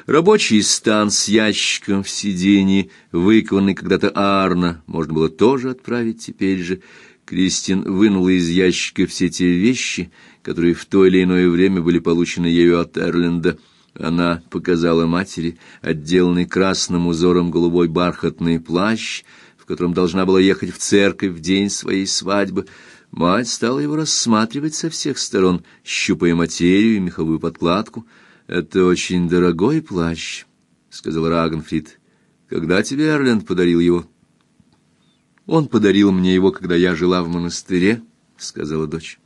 Рабочий стан с ящиком в сиденье, выкованный когда-то Арно, можно было тоже отправить теперь же. Кристин вынула из ящика все те вещи, которые в то или иное время были получены ею от Эрленда. Она показала матери отделанный красным узором голубой бархатный плащ, в котором должна была ехать в церковь в день своей свадьбы. Мать стала его рассматривать со всех сторон, щупая материю и меховую подкладку. «Это очень дорогой плащ», — сказал Рагнфрид. «Когда тебе Эрленд подарил его?» «Он подарил мне его, когда я жила в монастыре», — сказала дочь.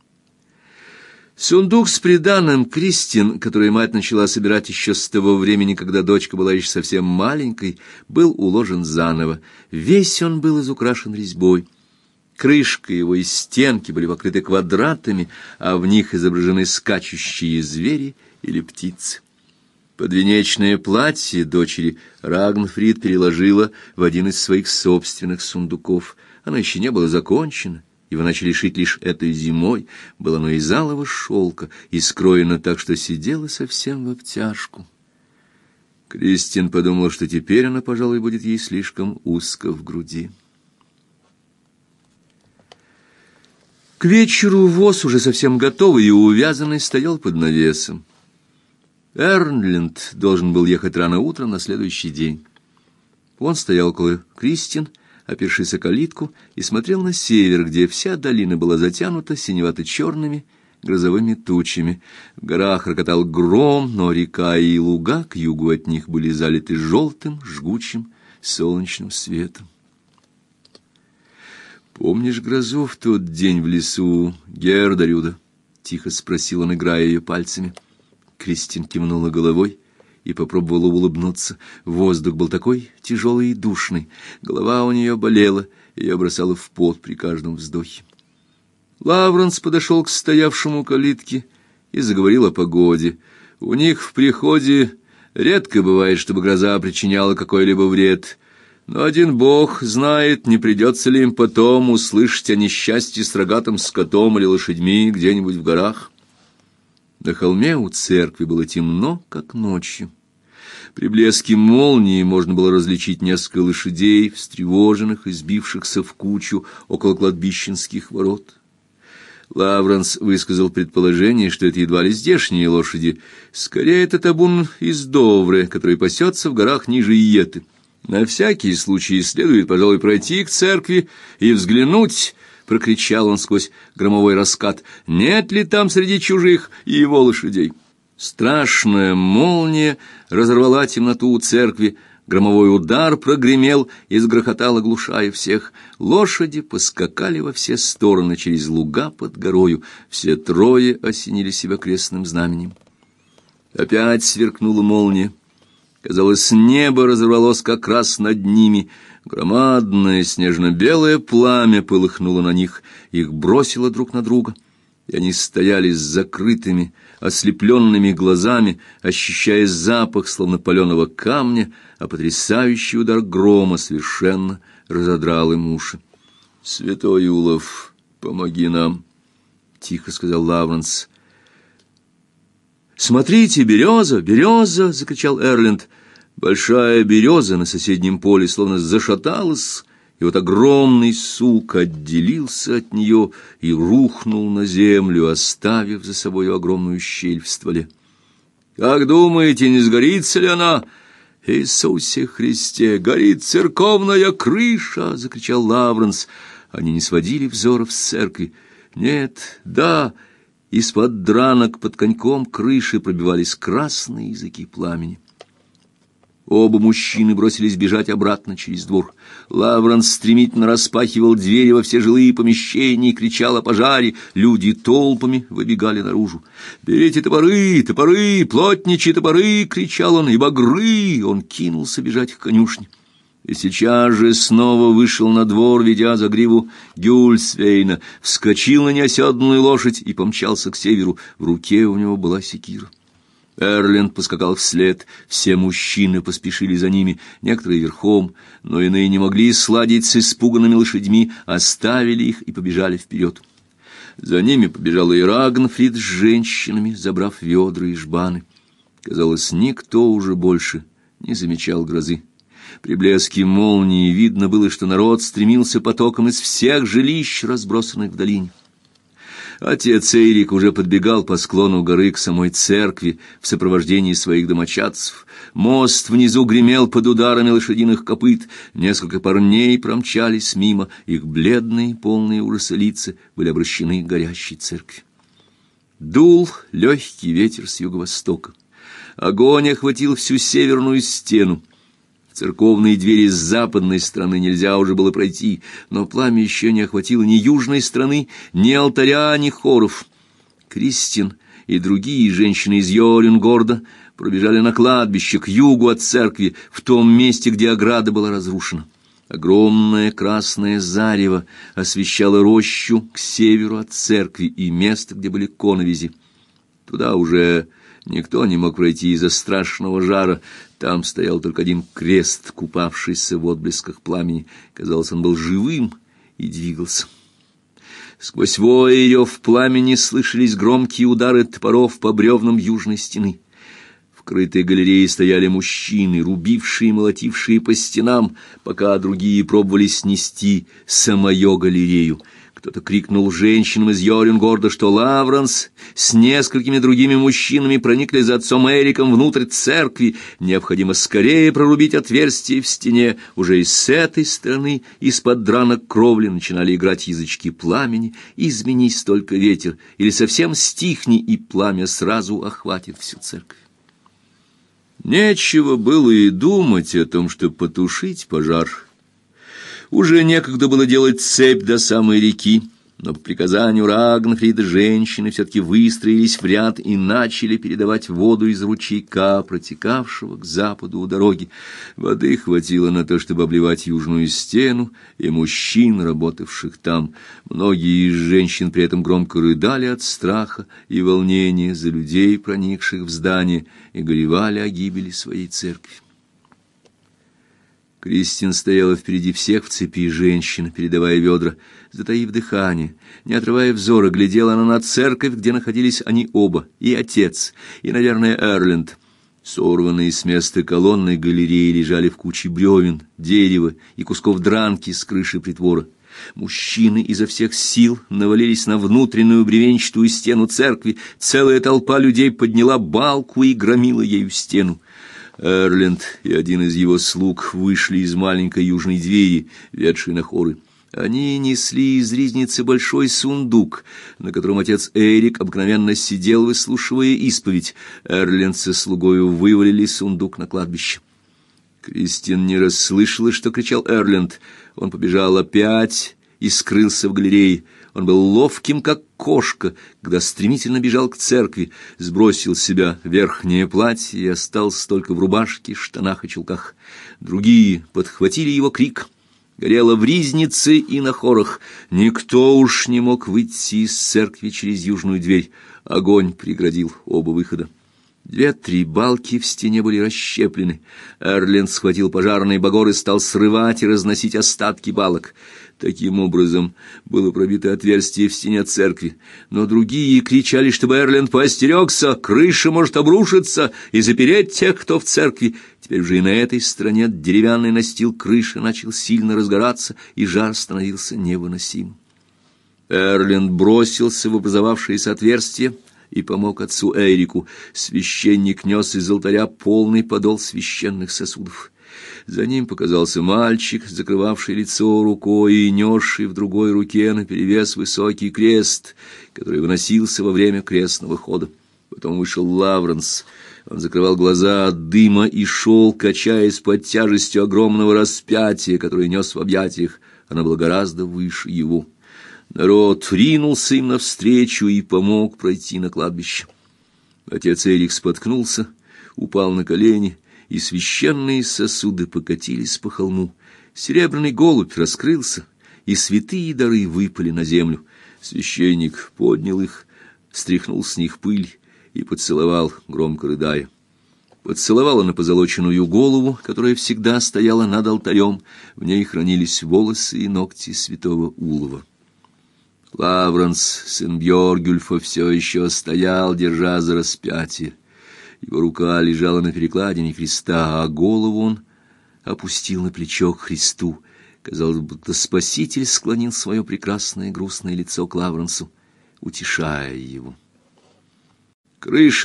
Сундук с приданым Кристин, который мать начала собирать еще с того времени, когда дочка была еще совсем маленькой, был уложен заново. Весь он был изукрашен резьбой. Крышка его и стенки были покрыты квадратами, а в них изображены скачущие звери или птицы. Подвенечное платье дочери Рагнфрид переложила в один из своих собственных сундуков. Оно еще не было закончено. Его начали шить лишь этой зимой, было оно из алого шелка и скроено так, что сидело совсем в обтяжку. Кристин подумала, что теперь она, пожалуй, будет ей слишком узко в груди. К вечеру воз, уже совсем готовый и увязанный, стоял под навесом. Эрленд должен был ехать рано утром на следующий день. Он стоял около Кристин, опершись о калитку, и смотрел на север, где вся долина была затянута синевато-черными грозовыми тучами. В горах рокотал гром, но река и луга к югу от них были залиты желтым, жгучим солнечным светом. «Помнишь грозу в тот день в лесу Гердарюда?» — тихо спросил он, играя ее пальцами. Кристин кивнула головой и попробовала улыбнуться. Воздух был такой тяжелый и душный, голова у нее болела, ее бросало в пот при каждом вздохе. Лавренс подошел к стоявшему у калитки и заговорил о погоде. У них в приходе редко бывает, чтобы гроза причиняла какой-либо вред, но один бог знает, не придется ли им потом услышать о несчастье с рогатым скотом или лошадьми где-нибудь в горах. На холме у церкви было темно, как ночью. При блеске молнии можно было различить несколько лошадей, встревоженных и сбившихся в кучу около кладбищенских ворот. Лавренс высказал предположение, что это едва ли здешние лошади. Скорее, это табун из Довре, который пасется в горах ниже Иеты. На всякий случай следует, пожалуй, пройти к церкви и взглянуть, — прокричал он сквозь громовой раскат, — нет ли там среди чужих и его лошадей. Страшная молния разорвала темноту у церкви, громовой удар прогремел и сгрохотал, оглушая всех. Лошади поскакали во все стороны через луга под горою, все трое осенили себя крестным знаменем. Опять сверкнула молния. Казалось, небо разорвалось как раз над ними. Громадное снежно-белое пламя полыхнуло на них, их бросило друг на друга, и они стояли с закрытыми, ослепленными глазами, ощущая запах, словно паленого камня, а потрясающий удар грома совершенно разодрал им уши. «Святой Улов, помоги нам!» — тихо сказал Лавренс. «Смотрите, береза, береза!» — закричал Эрленд. Большая береза на соседнем поле словно зашаталась, и вот огромный сук отделился от нее и рухнул на землю, оставив за собой огромную щель в стволе. «Как думаете, не сгорится ли она?» «Иисусе Христе, горит церковная крыша!» — закричал Лавренс. Они не сводили взоров с церкви. «Нет, да!» Из-под дранок под коньком крыши пробивались красные языки пламени. Оба мужчины бросились бежать обратно через двор. Лавренс стремительно распахивал двери во все жилые помещения и кричал о пожаре. Люди толпами выбегали наружу. «Берите топоры, топоры, плотничьи топоры!» — кричал он. «И багры!» Он кинулся бежать к конюшне. И сейчас же снова вышел на двор, ведя за гриву Гюльсвейна, вскочил на неоседланную лошадь и помчался к северу. В руке у него была секира. Эрленд поскакал вслед, все мужчины поспешили за ними, некоторые верхом, но иные не могли сладить с испуганными лошадьми, оставили их и побежали вперед. За ними побежала и Рагнфрид с женщинами, забрав ведра и жбаны. Казалось, никто уже больше не замечал грозы. При блеске молнии видно было, что народ стремился потоком из всех жилищ, разбросанных в долине. Отец Эйрик уже подбегал по склону горы к самой церкви в сопровождении своих домочадцев. Мост внизу гремел под ударами лошадиных копыт. Несколько парней промчались мимо, их бледные, полные ужаса лица были обращены к горящей церкви. Дул легкий ветер с юго-востока. Огонь охватил всю северную стену. В церковные двери с западной стороны нельзя уже было пройти, но пламя еще не охватило ни южной стороны, ни алтаря, ни хоров. Кристин и другие женщины из Йорингорда пробежали на кладбище к югу от церкви, в том месте, где ограда была разрушена. Огромное красное зарево освещало рощу к северу от церкви и место, где были коновизи. Туда уже никто не мог пройти из-за страшного жара. Там стоял только один крест, купавшийся в отблесках пламени. Казалось, он был живым и двигался. Сквозь вой и рев пламени слышались громкие удары топоров по бревнам южной стены. В крытой галерее стояли мужчины, рубившие и молотившие по стенам, пока другие пробовали снести самую галерею. Кто-то крикнул женщинам из Йорингорда, что Лавранс с несколькими другими мужчинами проникли за отцом Эриком внутрь церкви. Необходимо скорее прорубить отверстие в стене. Уже и с этой стороны, из-под дранок кровли, начинали играть язычки пламени. Изменись только ветер, или совсем стихни, и пламя сразу охватит всю церковь. Нечего было и думать о том, чтобы потушить пожар. Уже некогда было делать цепь до самой реки, но по приказанию Рагнфрида женщины все-таки выстроились в ряд и начали передавать воду из ручейка, протекавшего к западу у дороги. Воды хватило на то, чтобы обливать южную стену и мужчин, работавших там. Многие из женщин при этом громко рыдали от страха и волнения за людей, проникших в здание, и горевали о гибели своей церкви. Кристин стояла впереди всех в цепи женщин, передавая ведра. Затаив дыхание, не отрывая взора, глядела она на церковь, где находились они оба, и отец, и, наверное, Эрленд. Сорванные с места колонны галереи лежали в куче бревен, дерева и кусков дранки с крыши притвора. Мужчины изо всех сил навалились на внутреннюю бревенчатую стену церкви. Целая толпа людей подняла балку и громила ею стену. Эрленд и один из его слуг вышли из маленькой южной двери, ведшей на хоры. Они несли из ризницы большой сундук, на котором отец Эрик обыкновенно сидел, выслушивая исповедь. Эрленд со слугою вывалили сундук на кладбище. Кристин не расслышала, что кричал Эрленд. Он побежал опять и скрылся в галерее. Он был ловким, как кошка, когда стремительно бежал к церкви, сбросил с себя верхнее платье и остался только в рубашке, штанах и чулках. Другие подхватили его крик. Горело в ризнице и на хорах. Никто уж не мог выйти из церкви через южную дверь. Огонь преградил оба выхода. 2-3 балки в стене были расщеплены. Эрленд схватил пожарный багор и стал срывать и разносить остатки балок. Таким образом было пробито отверстие в стене церкви. Но другие кричали, чтобы Эрленд поостерегся, крыша может обрушиться и запереть тех, кто в церкви. Теперь уже и на этой стороне деревянный настил крыши начал сильно разгораться, и жар становился невыносимым. Эрленд бросился в образовавшееся отверстие и помог отцу Эрику. Священник нес из алтаря полный подол священных сосудов. За ним показался мальчик, закрывавший лицо рукой и несший в другой руке наперевес высокий крест, который выносился во время крестного хода. Потом вышел Лавранс. Он закрывал глаза от дыма и шел, качаясь под тяжестью огромного распятия, которое нес в объятиях. Оно было гораздо выше его. Народ ринулся им навстречу и помог пройти на кладбище. Отец Эрик споткнулся, упал на колени, и священные сосуды покатились по холму. Серебряный голубь раскрылся, и святые дары выпали на землю. Священник поднял их, стряхнул с них пыль и поцеловал, громко рыдая. Поцеловал он и позолоченную голову, которая всегда стояла над алтарем. В ней хранились волосы и ногти святого Улова. Лавранс, сын Бьоргюльфа, все еще стоял, держа за распятие. Его рука лежала на перекладине креста, а голову он опустил на плечо к Христу. Казалось, будто Спаситель склонил свое прекрасное грустное лицо к Лавренсу, утешая его. Крыша